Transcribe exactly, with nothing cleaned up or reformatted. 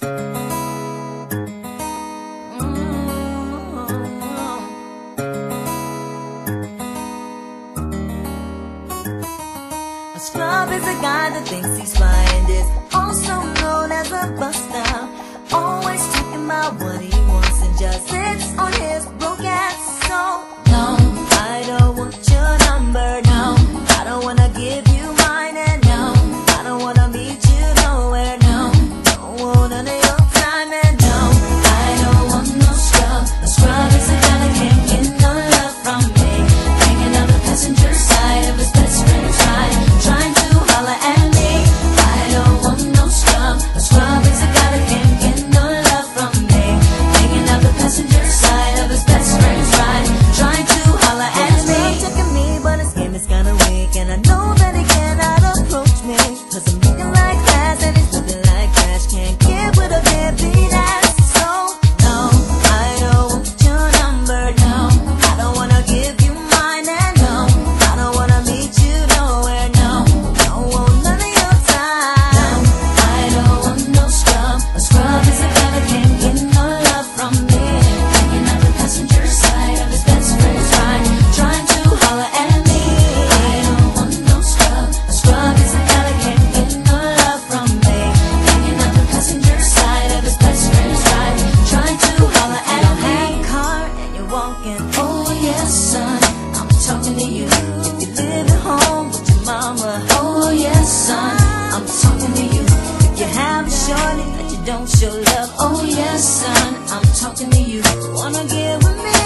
A scrub is a guy that thinks he's fine, is also known as a buster. Always talking about what he wants and just sits on his broke ass. So no, I don't want your number. No, I don't wanna give you mine, and no, I don't wanna meet you nowhere. No, don't want none of your time, and no, I don't want no scrub. A scrub is a guy that can't get no love from me, hanging on the passenger side of his best friend's ride, trying to holler at me. I don't want no scrub. A scrub is a guy that can't get no love from me, hanging on the passenger side of his best friend's ride, trying to holler at me. He's checking me, but his game is kinda weak, and I know that he cannot approach me, cause I'm looking like glass and he's looking like trash. Can't get with a deadbeat ass. So no, I don't want your number. No, I don't wanna give you mine, and no, I don't wanna meet you nowhere. No, don't want none of your time. No, I don't want no scrub. A scrub is a guy that can't get no love from me, hanging out the passenger side of his best friend's ride, trying to holler at me. I don't want no scrub. A scrub is a guy that can't get no love from me, hanging out the passenger side of his best friend's ride, trying to holler at me. You don't have a car and you're walking. Oh yes, son, I'm talking to you. If you live at home with your mama. Oh yes, son, I'm talking to you. If you have a shorty that you don't show love. Oh yes, son, I'm talking to you. Wanna get with me?